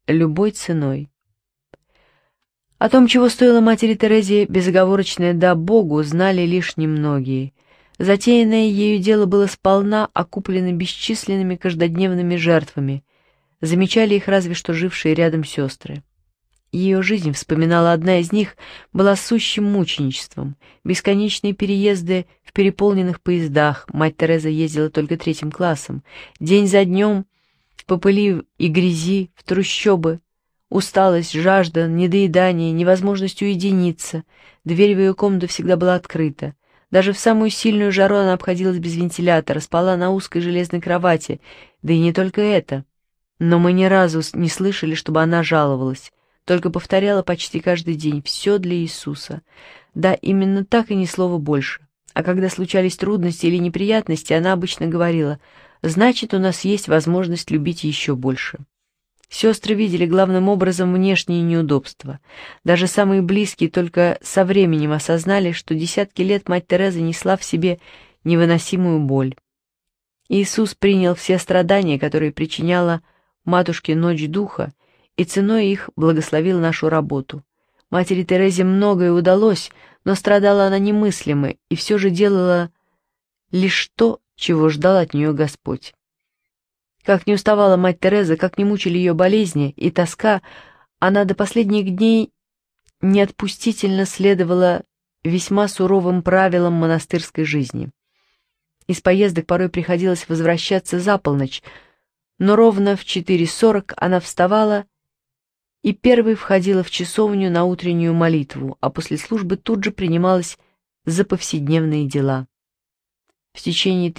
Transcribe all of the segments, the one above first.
любой ценой. О том, чего стоило матери Терезе безоговорочное «да Богу», знали лишь немногие. Затеянное ею дело было сполна окуплено бесчисленными каждодневными жертвами, замечали их разве что жившие рядом сестры. Ее жизнь, вспоминала одна из них, была сущим мученичеством. Бесконечные переезды в переполненных поездах, мать Тереза ездила только 3 классом, день за днем по пыли и грязи, в трущобы, усталость, жажда, недоедание, невозможность уединиться. Дверь в ее комнату всегда была открыта. Даже в самую сильную жару она обходилась без вентилятора, спала на узкой железной кровати. Да и не только это. Но мы ни разу не слышали, чтобы она жаловалась. Только повторяла почти каждый день «все для Иисуса». Да, именно так и ни слова больше. А когда случались трудности или неприятности, она обычно говорила: «Значит, у нас есть возможность любить еще больше». Сестры видели главным образом внешние неудобства. Даже самые близкие только со временем осознали, что десятки лет мать Тереза несла в себе невыносимую боль. Иисус принял все страдания, которые причиняла матушке ночь духа, и ценой их благословил нашу работу. Матери Терезе многое удалось, но страдала она немыслимо, и все же делала лишь то, чего ждал от нее Господь. Как не уставала мать Тереза, как не мучили ее болезни и тоска, она до последних дней неотпустительно следовала весьма суровым правилам монастырской жизни. Из поездок порой приходилось возвращаться за полночь, но ровно в 4:40 она вставала и первой входила в часовню на утреннюю молитву, а после службы тут же принималась за повседневные дела. В течение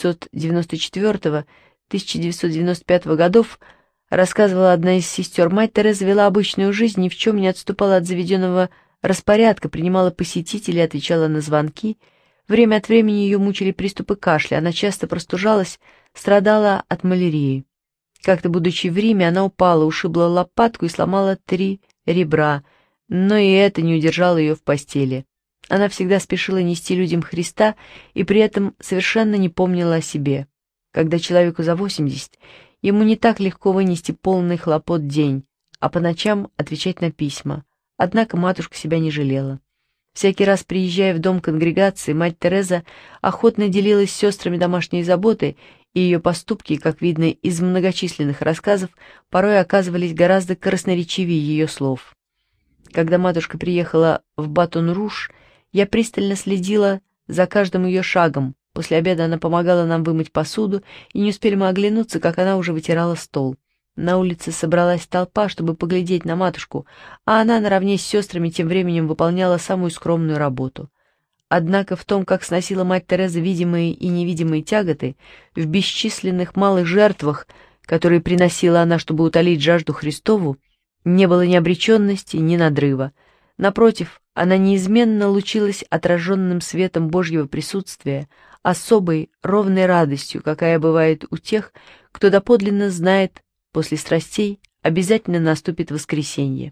1994-1995 годов, рассказывала одна из сестер, мать Тереза вела обычную жизнь, ни в чем не отступала от заведенного распорядка, принимала посетителей, отвечала на звонки. Время от времени ее мучили приступы кашля, она часто простужалась, страдала от малярии. Как-то, будучи в Риме, она упала, ушибла лопатку и сломала 3 ребра, но и это не удержало ее в постели. Она всегда спешила нести людям Христа и при этом совершенно не помнила о себе. Когда человеку за 80, ему не так легко вынести полный хлопот день, а по ночам отвечать на письма. Однако матушка себя не жалела. Всякий раз, приезжая в дом конгрегации, мать Тереза охотно делилась с сестрами домашней заботой, и ее поступки, как видно из многочисленных рассказов, порой оказывались гораздо красноречивее ее слов. Когда матушка приехала в Батон-Руж, я пристально следила за каждым ее шагом. После обеда она помогала нам вымыть посуду, и не успели мы оглянуться, как она уже вытирала стол. На улице собралась толпа, чтобы поглядеть на матушку, а она наравне с сестрами тем временем выполняла самую скромную работу. Однако в том, как сносила мать Тереза видимые и невидимые тяготы, в бесчисленных малых жертвах, которые приносила она, чтобы утолить жажду Христову, не было ни обреченности, ни надрыва. Напротив, она неизменно лучилась отраженным светом Божьего присутствия, особой, ровной радостью, какая бывает у тех, кто доподлинно знает, после страстей обязательно наступит воскресенье.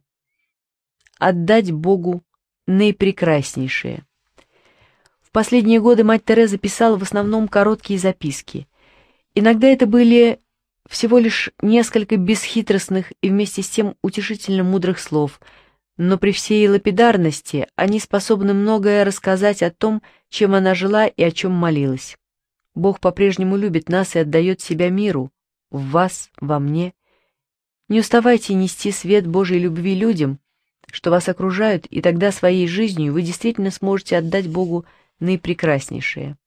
Отдать Богу наипрекраснейшее. В последние годы мать Тереза писала в основном короткие записки. Иногда это были всего лишь несколько бесхитростных и вместе с тем утешительно мудрых слов, но при всей лапидарности они способны многое рассказать о том, чем она жила и о чем молилась. Бог по-прежнему любит нас и отдает себя миру, в вас, во мне. Не уставайте нести свет Божьей любви людям, что вас окружают, и тогда своей жизнью вы действительно сможете отдать Богу наипрекраснейшее.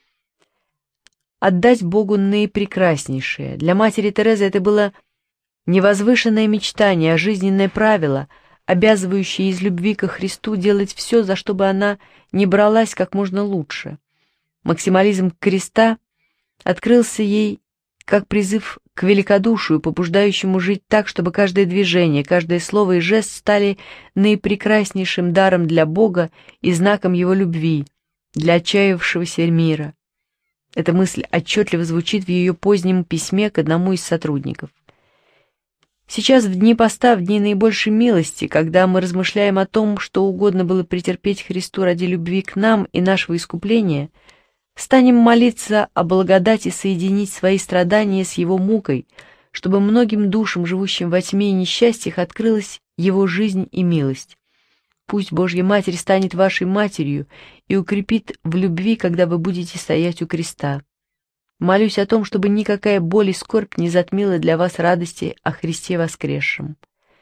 Отдать Богу наипрекраснейшее. Для матери Терезы это было не возвышенное мечтание, а жизненное правило, обязывающее из любви ко Христу делать все, за что бы она не бралась как можно лучше. Максимализм креста открылся ей как призыв к великодушию, побуждающему жить так, чтобы каждое движение, каждое слово и жест стали наипрекраснейшим даром для Бога и знаком Его любви, для отчаявшегося мира. Эта мысль отчетливо звучит в ее позднем письме к одному из сотрудников. Сейчас, в дни поста, в дни наибольшей милости, когда мы размышляем о том, что угодно было претерпеть Христу ради любви к нам и нашего искупления, станем молиться о благодати соединить свои страдания с Его мукой, чтобы многим душам, живущим во тьме и несчастьях, открылась его жизнь и милость. Пусть Божья Матерь станет вашей матерью и укрепит в любви, когда вы будете стоять у креста. Молюсь о том, чтобы никакая боль и скорбь не затмила для вас радости о Христе воскресшем.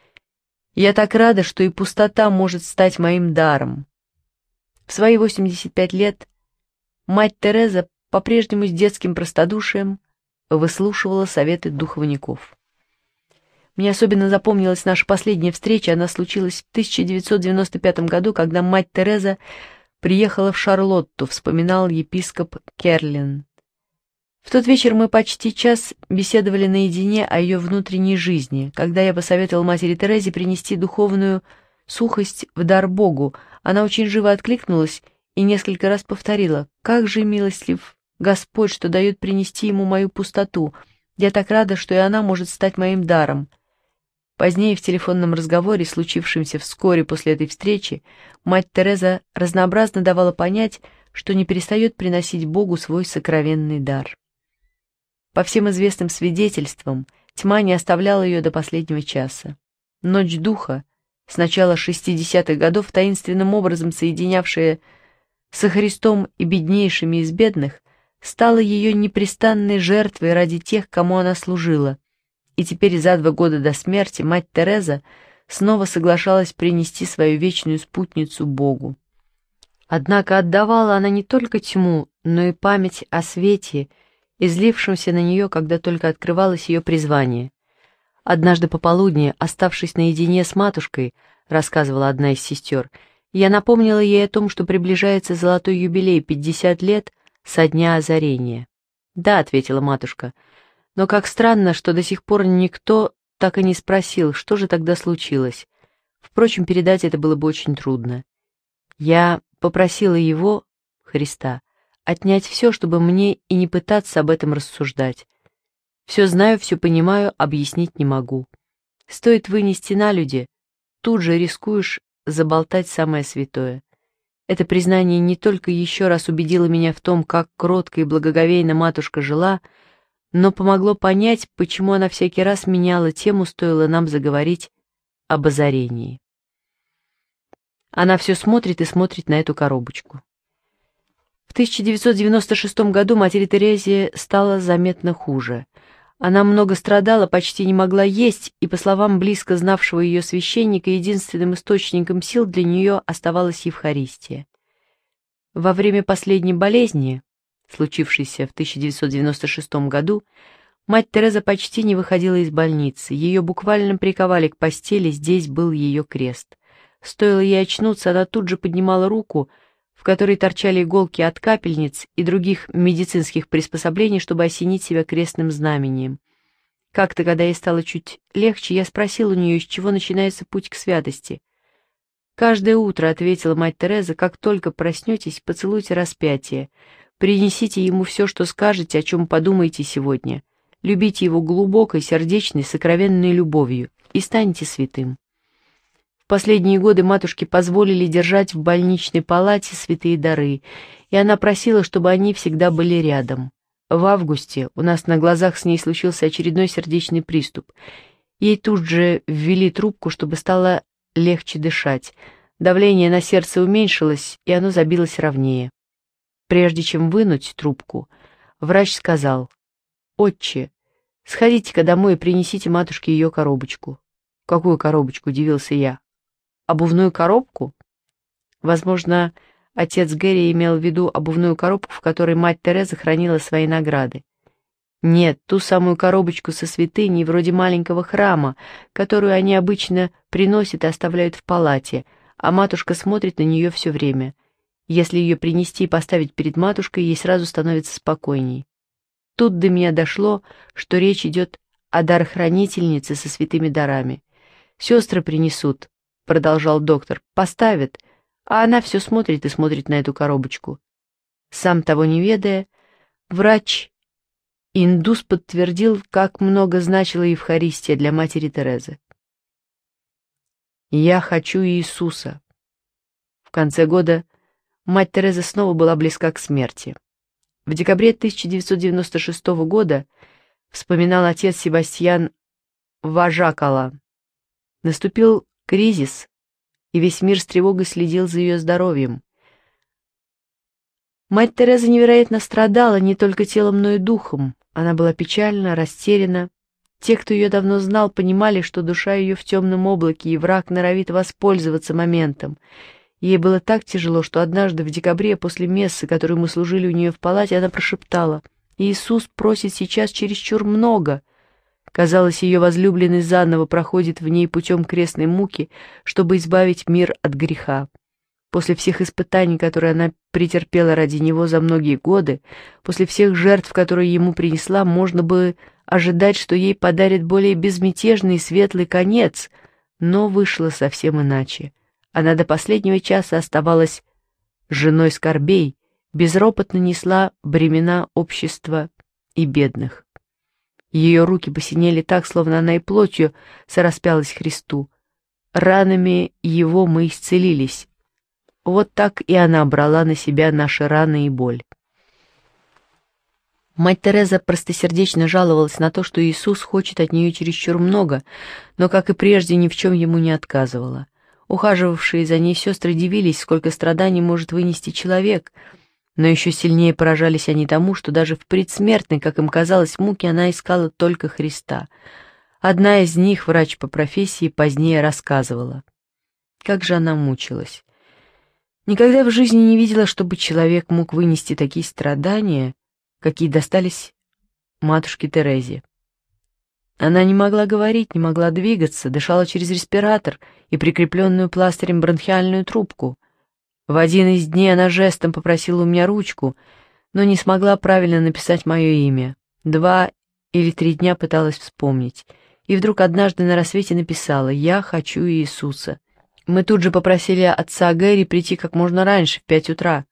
Я так рада, что и пустота может стать моим даром. В свои 85 лет мать Тереза по-прежнему с детским простодушием выслушивала советы духовников. Мне особенно запомнилась наша последняя встреча, она случилась в 1995 году, когда мать Тереза приехала в Шарлотту, вспоминал епископ Керлин. В тот вечер мы почти час беседовали наедине о ее внутренней жизни. Когда я посоветовал матери Терезе принести духовную сухость в дар Богу, она очень живо откликнулась и несколько раз повторила: «Как же милостлив Господь, что дает принести ему мою пустоту! Я так рада, что и она может стать моим даром». Позднее в телефонном разговоре, случившемся вскоре после этой встречи, мать Тереза разнообразно давала понять, что не перестает приносить Богу свой сокровенный дар. По всем известным свидетельствам, тьма не оставляла ее до последнего часа. Ночь духа, с начала 60-х годов таинственным образом соединявшая со Христом и беднейшими из бедных, стала ее непрестанной жертвой ради тех, кому она служила, и теперь за 2 года до смерти мать Тереза снова соглашалась принести свою вечную спутницу Богу. Однако отдавала она не только тьму, но и память о свете, излившемся на нее, когда только открывалось ее призвание. «Однажды пополудни, оставшись наедине с матушкой, — рассказывала одна из сестер, — я напомнила ей о том, что приближается золотой юбилей 50 лет со дня озарения. «Да», — ответила матушка, — «но как странно, что до сих пор никто так и не спросил, что же тогда случилось. Впрочем, передать это было бы очень трудно. Я попросила его, Христа, отнять все, чтобы мне и не пытаться об этом рассуждать. Все знаю, все понимаю, объяснить не могу. Стоит вынести на люди, тут же рискуешь заболтать самое святое. Это признание не только еще раз убедило меня в том, как кротко и благоговейно матушка жила, но помогло понять, почему она всякий раз меняла тему, стоило нам заговорить об озарении. Она все смотрит и смотрит на эту коробочку. В 1996 году матери Терезе стало заметно хуже. Она много страдала, почти не могла есть, и, по словам близко знавшего ее священника, единственным источником сил для нее оставалась Евхаристия. Во время последней болезни, случившейся в 1996 году, мать Тереза почти не выходила из больницы, ее буквально приковали к постели, здесь был ее крест. Стоило ей очнуться, она тут же поднимала руку, в которой торчали иголки от капельниц и других медицинских приспособлений, чтобы осенить себя крестным знамением. Как-то, когда ей стало чуть легче, я спросил у нее, с чего начинается путь к святости. «Каждое утро», — ответила мать Тереза, — «как только проснетесь, поцелуйте распятие, принесите ему все, что скажете, о чем подумаете сегодня, любите его глубокой, сердечной, сокровенной любовью и станете святым». В последние годы матушке позволили держать в больничной палате святые дары, и она просила, чтобы они всегда были рядом. В августе у нас на глазах с ней случился очередной сердечный приступ. Ей тут же ввели трубку, чтобы стало легче дышать. Давление на сердце уменьшилось, и оно забилось ровнее. Прежде чем вынуть трубку, врач сказал: «Отче, сходите-ка домой и принесите матушке ее коробочку». «Какую коробочку?» — удивился я. «Обувную коробку?» Возможно, отец Гэри имел в виду обувную коробку, в которой мать Тереза хранила свои награды. Нет, ту самую коробочку со святыней, вроде маленького храма, которую они обычно приносят и оставляют в палате, а матушка смотрит на нее все время. Если ее принести и поставить перед матушкой, ей сразу становится спокойней. Тут до меня дошло, что речь идет о дарохранительнице со святыми дарами. «Сестры принесут», — продолжал доктор, — «поставят, а она все смотрит и смотрит на эту коробочку». Сам того не ведая, врач-индус подтвердил, как много значила Евхаристия для матери Терезы. «Я хочу Иисуса». В конце года мать Тереза снова была близка к смерти. В декабре 1996 года вспоминал отец Себастьян Важакала. Наступил кризис, и весь мир с тревогой следил за ее здоровьем. Мать Тереза невероятно страдала не только телом, но и духом. Она была печальна, растеряна. Те, кто ее давно знал, понимали, что душа ее в темном облаке, и враг норовит воспользоваться моментом. Ей было так тяжело, что однажды в декабре, после мессы, которую мы служили у нее в палате, она прошептала: «Иисус просит сейчас чересчур много». Казалось, ее возлюбленный заново проходит в ней путем крестной муки, чтобы избавить мир от греха. После всех испытаний, которые она претерпела ради него за многие годы, после всех жертв, которые ему принесла, можно бы ожидать, что ей подарят более безмятежный и светлый конец, но вышло совсем иначе. Она до последнего часа оставалась женой скорбей, безропотно несла бремена общества и бедных. Ее руки посинели так, словно она и плотью сораспялась Христу. Ранами его мы исцелились. Вот так и она брала на себя наши раны и боль. Мать Тереза простосердечно жаловалась на то, что Иисус хочет от нее чересчур много, но, как и прежде, ни в чем ему не отказывала. Ухаживавшие за ней сестры дивились, сколько страданий может вынести человек, но еще сильнее поражались они тому, что даже в предсмертной, как им казалось, муке она искала только Христа. Одна из них, врач по профессии, позднее рассказывала. Как же она мучилась. Никогда в жизни не видела, чтобы человек мог вынести такие страдания, какие достались матушке Терезе. Она не могла говорить, не могла двигаться, дышала через респиратор и прикрепленную пластырем бронхиальную трубку. В один из дней она жестом попросила у меня ручку, но не смогла правильно написать мое имя. 2 или 3 дня пыталась вспомнить, и вдруг однажды на рассвете написала: «Я хочу Иисуса». Мы тут же попросили отца Гэри прийти как можно раньше, в 5 утра.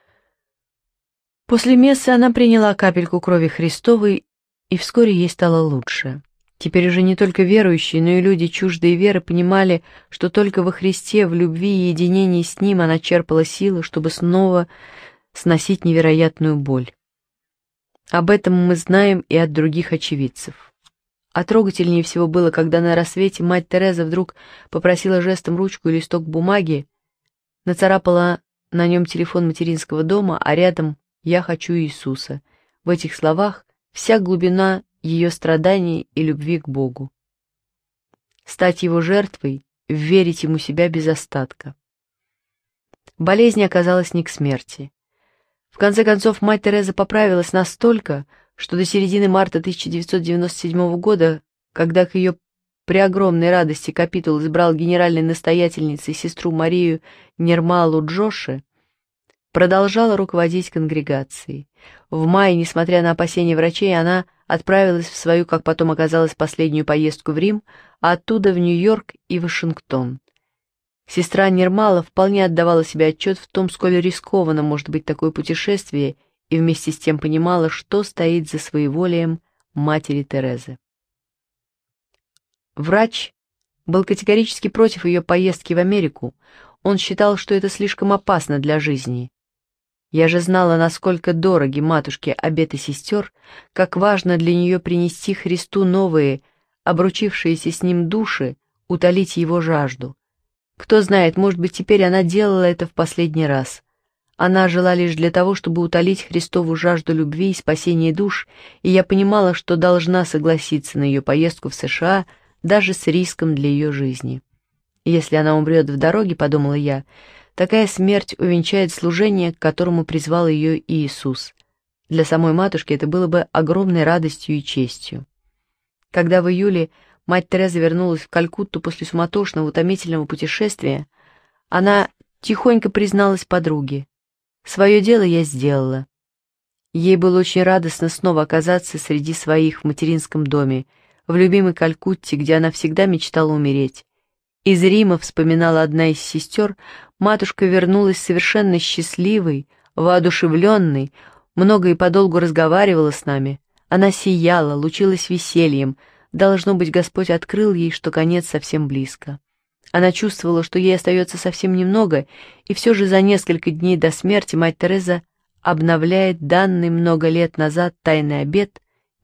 После мессы она приняла капельку крови Христовой, и вскоре ей стало лучше. Теперь уже не только верующие, но и люди чуждые веры понимали, что только во Христе, в любви и единении с Ним она черпала силы, чтобы снова сносить невероятную боль. Об этом мы знаем и от других очевидцев. А трогательнее всего было, когда на рассвете мать Тереза вдруг попросила жестом ручку и листок бумаги, нацарапала на нем телефон материнского дома, а рядом «Я хочу Иисуса». В этих словах вся глубина ее страданий и любви к Богу. Стать его жертвой, верить ему себя без остатка. Болезнь оказалась не к смерти. В конце концов, мать Тереза поправилась настолько, что до середины марта 1997 года, когда к ее преогромной радости капитул избрал генеральной настоятельницей сестру Марию Нирмалу Джоши, продолжала руководить конгрегацией. В мае, несмотря на опасения врачей, она отправилась в свою, как потом оказалось, последнюю поездку в Рим, а оттуда в Нью-Йорк и Вашингтон. Сестра Нирмала вполне отдавала себе отчет в том, сколь рискованно может быть такое путешествие, и вместе с тем понимала, что стоит за своеволием матери Терезы. Врач был категорически против ее поездки в Америку. Он считал, что это слишком опасно для жизни. Я же знала, насколько дороги матушке обеты сестер, как важно для нее принести Христу новые, обручившиеся с ним души, утолить его жажду. Кто знает, может быть, теперь она делала это в последний раз. Она жила лишь для того, чтобы утолить Христову жажду любви и спасения душ, и я понимала, что должна согласиться на ее поездку в США даже с риском для ее жизни. Если она умрет в дороге, подумала я, такая смерть увенчает служение, к которому призвал ее Иисус. Для самой матушки это было бы огромной радостью и честью. Когда в июле мать Тереза вернулась в Калькутту после суматошного, утомительного путешествия, она тихонько призналась подруге: «Свое дело я сделала». Ей было очень радостно снова оказаться среди своих в материнском доме, в любимой Калькутте, где она всегда мечтала умереть. Из Рима, вспоминала одна из сестер, матушка вернулась совершенно счастливой, воодушевленной, много и подолгу разговаривала с нами. Она сияла, лучилась весельем. Должно быть, Господь открыл ей, что конец совсем близко. Она чувствовала, что ей остается совсем немного, и все же за несколько дней до смерти мать Тереза обновляет данный много лет назад тайный обет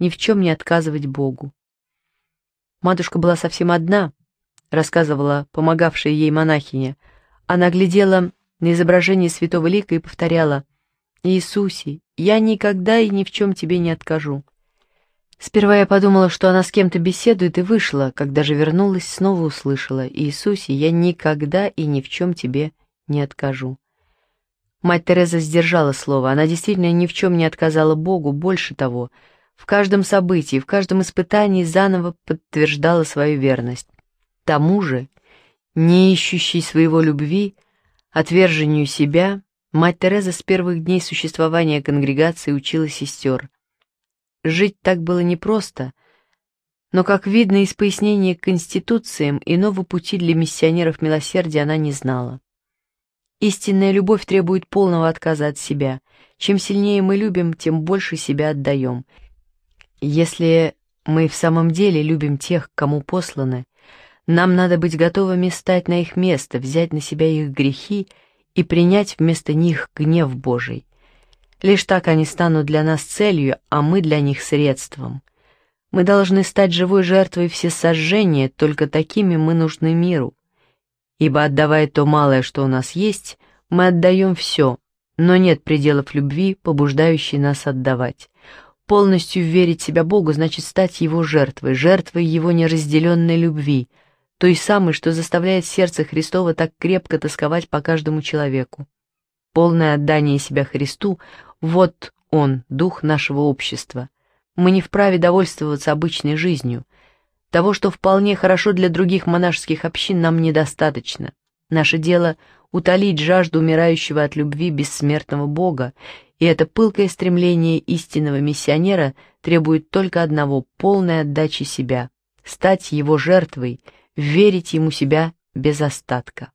ни в чем не отказывать Богу. Матушка была совсем одна, рассказывала помогавшая ей монахиня. Она глядела на изображение святого лика и повторяла: «Иисусе, я никогда и ни в чем тебе не откажу». Сперва я подумала, что она с кем-то беседует, и вышла. Когда же вернулась, снова услышала: «Иисусе, я никогда и ни в чем тебе не откажу». Мать Тереза сдержала слово. Она действительно ни в чем не отказала Богу. Больше того, в каждом событии, в каждом испытании заново подтверждала свою верность. Тому же, не ищущей своего любви, отвержению себя, мать Тереза с первых дней существования конгрегации учила сестер. Жить так было непросто, но, как видно из пояснения к конституциям, иного пути для миссионеров милосердия она не знала. Истинная любовь требует полного отказа от себя. Чем сильнее мы любим, тем больше себя отдаем. Если мы в самом деле любим тех, кому посланы, нам надо быть готовыми стать на их место, взять на себя их грехи и принять вместо них гнев Божий. Лишь так они станут для нас целью, а мы для них средством. Мы должны стать живой жертвой всесожжения, только такими мы нужны миру. Ибо, отдавая то малое, что у нас есть, мы отдаем все, но нет пределов любви, побуждающей нас отдавать. Полностью верить себя Богу значит стать Его жертвой, жертвой Его неразделенной любви, той самой, что заставляет сердце Христово так крепко тосковать по каждому человеку. Полное отдание себя Христу — вот Он, дух нашего общества. Мы не вправе довольствоваться обычной жизнью. Того, что вполне хорошо для других монашеских общин, нам недостаточно. Наше дело — утолить жажду умирающего от любви бессмертного Бога, и это пылкое стремление истинного миссионера требует только одного — полной отдачи себя, стать Его жертвой, верить Ему себя без остатка.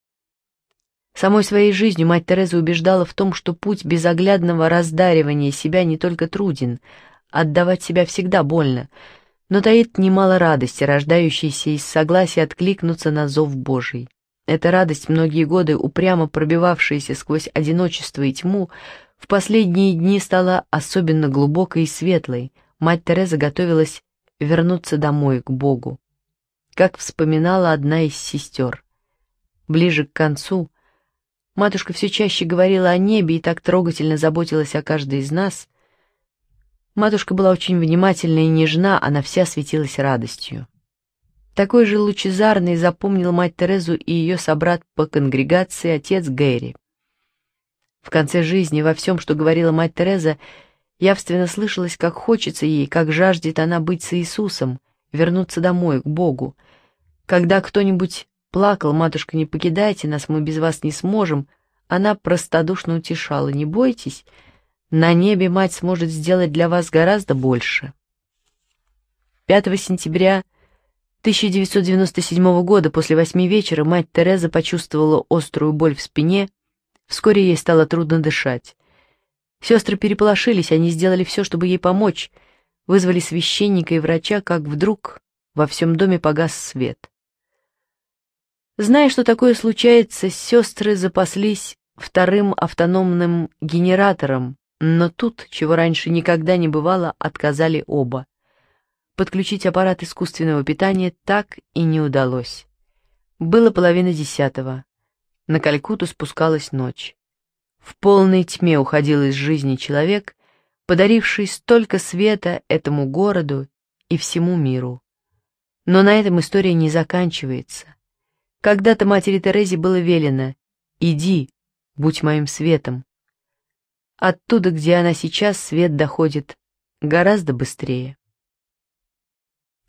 Самой своей жизнью мать Тереза убеждала в том, что путь безоглядного раздаривания себя не только труден, отдавать себя всегда больно, но таит немало радости, рождающейся из согласия откликнуться на зов Божий. Эта радость, многие годы упрямо пробивавшаяся сквозь одиночество и тьму, в последние дни стала особенно глубокой и светлой. Мать Тереза готовилась вернуться домой, к Богу. Как вспоминала одна из сестер. Ближе к концу матушка все чаще говорила о небе и так трогательно заботилась о каждой из нас. Матушка была очень внимательна и нежна, она вся светилась радостью. Такой же лучезарный запомнил мать Терезу и ее собрат по конгрегации отец Гэри. В конце жизни во всем, что говорила мать Тереза, явственно слышалось, как хочется ей, как жаждет она быть с Иисусом, вернуться домой, к Богу. Когда кто-нибудь плакал: «Матушка, не покидайте нас, мы без вас не сможем», она простодушно утешала: «Не бойтесь, на небе мать сможет сделать для вас гораздо больше». 5 сентября 1997 года после 8 вечера мать Тереза почувствовала острую боль в спине, вскоре ей стало трудно дышать. Сестры переполошились, они сделали все, чтобы ей помочь, вызвали священника и врача, как вдруг во всем доме погас свет. Зная, что такое случается, сестры запаслись вторым автономным генератором, но тут, чего раньше никогда не бывало, отказали оба. Подключить аппарат искусственного питания так и не удалось. Было 9:30. На Калькутту спускалась ночь. В полной тьме уходил из жизни человек, подаривший столько света этому городу и всему миру. Но на этом история не заканчивается. Когда-то матери Терезе было велено: «Иди, будь моим светом». Оттуда, где она сейчас, свет доходит гораздо быстрее.